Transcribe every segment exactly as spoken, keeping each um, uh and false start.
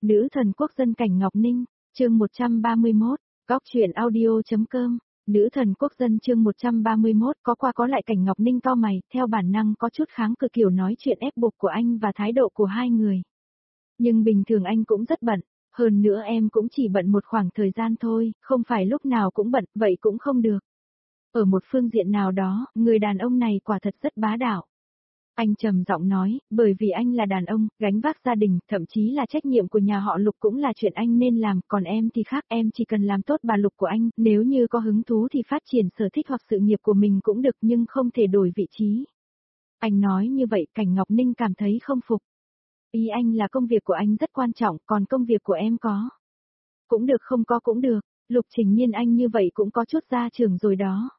Nữ thần quốc dân Cảnh Ngọc Ninh, chương một trăm ba mươi mốt, góc truyện audio.com, nữ thần quốc dân chương một trăm ba mươi mốt có qua có lại. Cảnh Ngọc Ninh cau mày, theo bản năng có chút kháng cự kiểu nói chuyện ép buộc của anh và thái độ của hai người. Nhưng bình thường anh cũng rất bận, hơn nữa em cũng chỉ bận một khoảng thời gian thôi, không phải lúc nào cũng bận, vậy cũng không được. Ở một phương diện nào đó, người đàn ông này quả thật rất bá đạo. Anh trầm giọng nói, bởi vì anh là đàn ông, gánh vác gia đình, thậm chí là trách nhiệm của nhà họ Lục cũng là chuyện anh nên làm, còn em thì khác, em chỉ cần làm tốt bà Lục của anh, nếu như có hứng thú thì phát triển sở thích hoặc sự nghiệp của mình cũng được nhưng không thể đổi vị trí. Anh nói như vậy, Cảnh Ngọc Ninh cảm thấy không phục. Ý anh là công việc của anh rất quan trọng, còn công việc của em có. Cũng được không có cũng được, Lục Trình Nhiên anh như vậy cũng có chút gia trưởng rồi đó.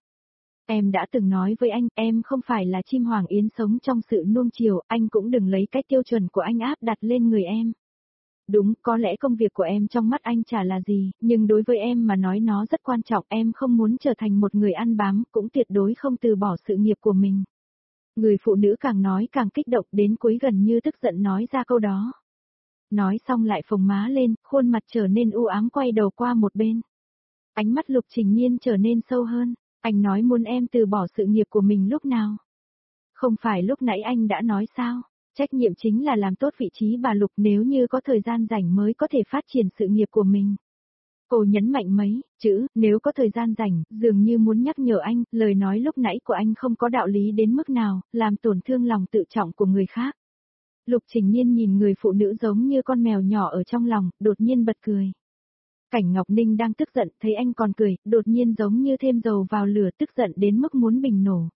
Em đã từng nói với anh, em không phải là chim hoàng yến sống trong sự nuông chiều, anh cũng đừng lấy cái tiêu chuẩn của anh áp đặt lên người em. Đúng, có lẽ công việc của em trong mắt anh chả là gì, nhưng đối với em mà nói nó rất quan trọng, em không muốn trở thành một người ăn bám, cũng tuyệt đối không từ bỏ sự nghiệp của mình. Người phụ nữ càng nói càng kích động, đến cuối gần như tức giận nói ra câu đó. Nói xong lại phồng má lên, khuôn mặt trở nên u ám quay đầu qua một bên. Ánh mắt Lục Trình Nhiên trở nên sâu hơn. Anh nói muốn em từ bỏ sự nghiệp của mình lúc nào? Không phải lúc nãy anh đã nói sao? Trách nhiệm chính là làm tốt vị trí bà Lục, nếu như có thời gian rảnh mới có thể phát triển sự nghiệp của mình. Cô nhấn mạnh mấy chữ, nếu có thời gian rảnh, dường như muốn nhắc nhở anh, lời nói lúc nãy của anh không có đạo lý đến mức nào, làm tổn thương lòng tự trọng của người khác. Lục Trình Nhiên nhìn người phụ nữ giống như con mèo nhỏ ở trong lòng, đột nhiên bật cười. Cảnh Ngọc Ninh đang tức giận, thấy anh còn cười, đột nhiên giống như thêm dầu vào lửa, tức giận đến mức muốn bùng nổ.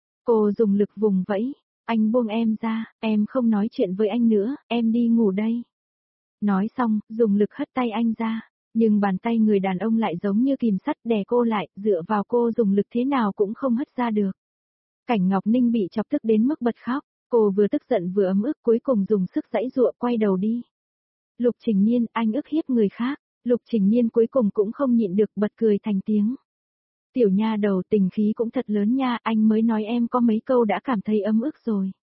Cô dùng lực vùng vẫy, anh buông em ra, em không nói chuyện với anh nữa, em đi ngủ đây. Nói xong, dùng lực hất tay anh ra, nhưng bàn tay người đàn ông lại giống như kìm sắt đè cô lại, dựa vào cô dùng lực thế nào cũng không hất ra được. Cảnh Ngọc Ninh bị chọc tức đến mức bật khóc, cô vừa tức giận vừa ấm ức, cuối cùng dùng sức giãy giụa quay đầu đi. Lục Trình Nhiên, anh ức hiếp người khác. Lục Trình Nhiên cuối cùng cũng không nhịn được bật cười thành tiếng. Tiểu nha đầu, tình khí cũng thật lớn nha, anh mới nói em có mấy câu đã cảm thấy ấm ức rồi.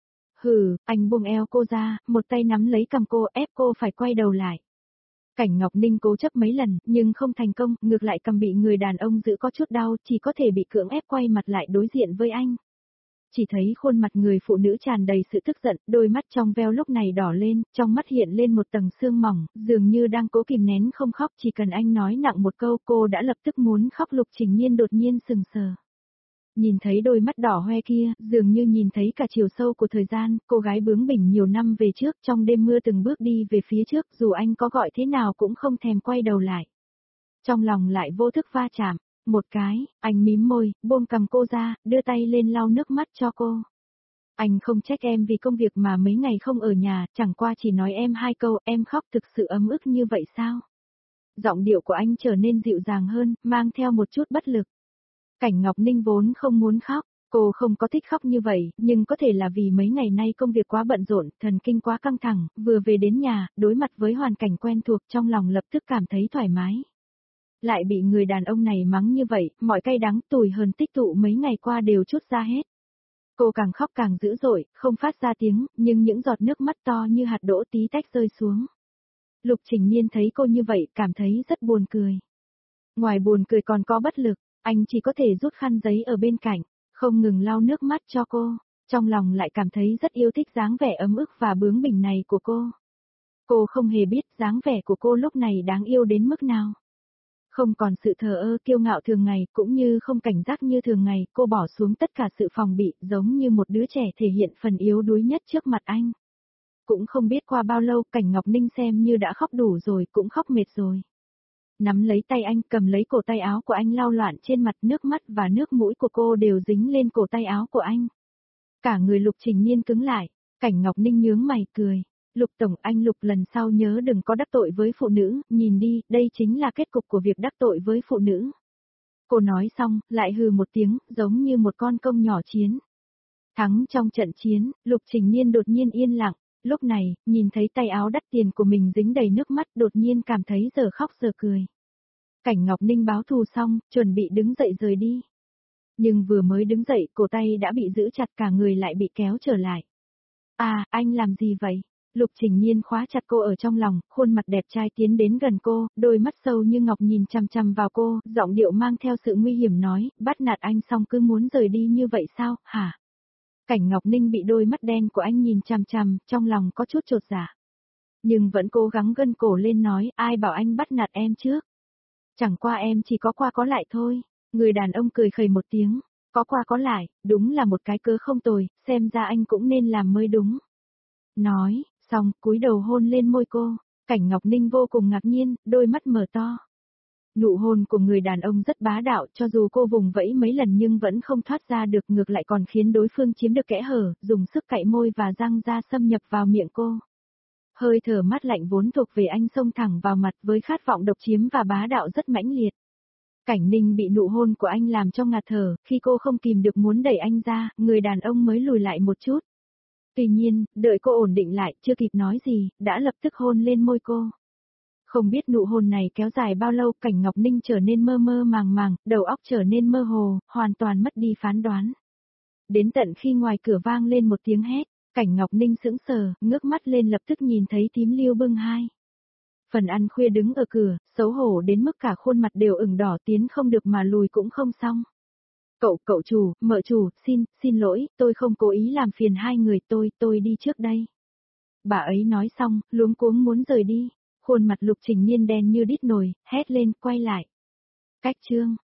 Hừ, anh buông eo cô ra, một tay nắm lấy cằm cô, ép cô phải quay đầu lại. Cảnh Ngọc Ninh cố chấp mấy lần, nhưng không thành công, ngược lại cằm bị người đàn ông giữ có chút đau, chỉ có thể bị cưỡng ép quay mặt lại đối diện với anh. Chỉ thấy khuôn mặt người phụ nữ tràn đầy sự tức giận, đôi mắt trong veo lúc này đỏ lên, trong mắt hiện lên một tầng sương mỏng, dường như đang cố kìm nén không khóc, chỉ cần anh nói nặng một câu cô đã lập tức muốn khóc. Lục Trình Nhiên đột nhiên sừng sờ. Nhìn thấy đôi mắt đỏ hoe kia, dường như nhìn thấy cả chiều sâu của thời gian, cô gái bướng bỉnh nhiều năm về trước, trong đêm mưa từng bước đi về phía trước, dù anh có gọi thế nào cũng không thèm quay đầu lại. Trong lòng lại vô thức va chạm. Một cái, anh mím môi, buông cằm cô ra, đưa tay lên lau nước mắt cho cô. Anh không trách em vì công việc mà mấy ngày không ở nhà, chẳng qua chỉ nói em hai câu, em khóc thực sự ấm ức như vậy sao? Giọng điệu của anh trở nên dịu dàng hơn, mang theo một chút bất lực. Cảnh Ngọc Ninh vốn không muốn khóc, cô không có thích khóc như vậy, nhưng có thể là vì mấy ngày nay công việc quá bận rộn, thần kinh quá căng thẳng, vừa về đến nhà, đối mặt với hoàn cảnh quen thuộc trong lòng lập tức cảm thấy thoải mái. Lại bị người đàn ông này mắng như vậy, mọi cay đắng tủi hờn tích tụ mấy ngày qua đều trút ra hết. Cô càng khóc càng dữ dội, không phát ra tiếng, nhưng những giọt nước mắt to như hạt đỗ tí tách rơi xuống. Lục Trình Nhiên thấy cô như vậy, cảm thấy rất buồn cười. Ngoài buồn cười còn có bất lực, anh chỉ có thể rút khăn giấy ở bên cạnh, không ngừng lau nước mắt cho cô, trong lòng lại cảm thấy rất yêu thích dáng vẻ ấm ức và bướng bỉnh này của cô. Cô không hề biết dáng vẻ của cô lúc này đáng yêu đến mức nào. Không còn sự thờ ơ kiêu ngạo thường ngày, cũng như không cảnh giác như thường ngày, cô bỏ xuống tất cả sự phòng bị, giống như một đứa trẻ thể hiện phần yếu đuối nhất trước mặt anh. Cũng không biết qua bao lâu, Cảnh Ngọc Ninh xem như đã khóc đủ rồi, cũng khóc mệt rồi. Nắm lấy tay anh, cầm lấy cổ tay áo của anh lau loạn trên mặt, nước mắt và nước mũi của cô đều dính lên cổ tay áo của anh. Cả người Lục Trình Nhiên cứng lại, Cảnh Ngọc Ninh nhướng mày cười. Lục Tổng, anh Lục lần sau nhớ đừng có đắc tội với phụ nữ, nhìn đi, đây chính là kết cục của việc đắc tội với phụ nữ. Cô nói xong, lại hừ một tiếng, giống như một con công nhỏ chiến. Thắng trong trận chiến, Lục Trình Nhiên đột nhiên yên lặng, lúc này, nhìn thấy tay áo đắt tiền của mình dính đầy nước mắt, đột nhiên cảm thấy giờ khóc giờ cười. Cảnh Ngọc Ninh báo thù xong, chuẩn bị đứng dậy rời đi. Nhưng vừa mới đứng dậy, cổ tay đã bị giữ chặt, cả người lại bị kéo trở lại. À, anh làm gì vậy? Lục Trình Nhiên khóa chặt cô ở trong lòng, khuôn mặt đẹp trai tiến đến gần cô, đôi mắt sâu như ngọc nhìn chằm chằm vào cô, giọng điệu mang theo sự nguy hiểm nói, bắt nạt anh xong cứ muốn rời đi như vậy sao, hả? Cảnh Ngọc Ninh bị đôi mắt đen của anh nhìn chằm chằm, trong lòng có chút chột dạ. Nhưng vẫn cố gắng gân cổ lên nói, ai bảo anh bắt nạt em trước? Chẳng qua em chỉ có qua có lại thôi. Người đàn ông cười khẩy một tiếng, có qua có lại, đúng là một cái cớ không tồi, xem ra anh cũng nên làm mới đúng. Nói, xong, cúi đầu hôn lên môi cô, Cảnh Ngọc Ninh vô cùng ngạc nhiên, đôi mắt mở to. Nụ hôn của người đàn ông rất bá đạo, cho dù cô vùng vẫy mấy lần nhưng vẫn không thoát ra được, ngược lại còn khiến đối phương chiếm được kẽ hở, dùng sức cạy môi và răng ra xâm nhập vào miệng cô. Hơi thở mát lạnh vốn thuộc về anh xông thẳng vào mặt với khát vọng độc chiếm và bá đạo rất mãnh liệt. Cảnh Ninh bị nụ hôn của anh làm cho ngạt thở, khi cô không kìm được muốn đẩy anh ra, người đàn ông mới lùi lại một chút. Tuy nhiên, đợi cô ổn định lại, chưa kịp nói gì, đã lập tức hôn lên môi cô. Không biết nụ hôn này kéo dài bao lâu, Cảnh Ngọc Ninh trở nên mơ mơ màng màng, đầu óc trở nên mơ hồ, hoàn toàn mất đi phán đoán. Đến tận khi ngoài cửa vang lên một tiếng hét, Cảnh Ngọc Ninh sững sờ, ngước mắt lên lập tức nhìn thấy Tím Lưu bưng hai phần ăn khuya đứng ở cửa, xấu hổ đến mức cả khuôn mặt đều ửng đỏ, tiến không được mà lùi cũng không xong. Cậu, cậu chủ, mợ chủ, xin, xin lỗi, tôi không cố ý làm phiền hai người, tôi, tôi đi trước đây. Bà ấy nói xong, luống cuống muốn rời đi, khuôn mặt Lục Trình Nhiên đen như đít nồi, hét lên, quay lại. Cách chương.